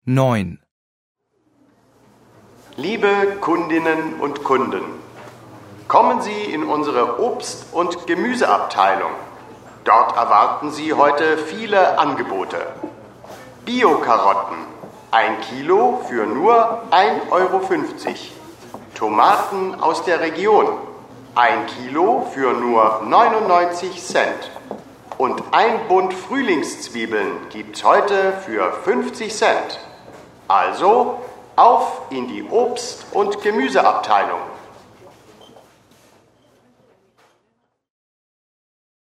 9. Liebe Kundinnen und Kunden, kommen Sie in unsere Obst- und Gemüseabteilung. Dort erwarten Sie heute viele Angebote. Bio-Karotten, 1 Kilo für nur 1,50 €. Tomaten aus der Region, 1 Kilo für nur 99 Cent. Und ein Bund Frühlingszwiebeln gibt's heute für 50 Cent. Also auf in die Obst- und Gemüseabteilung.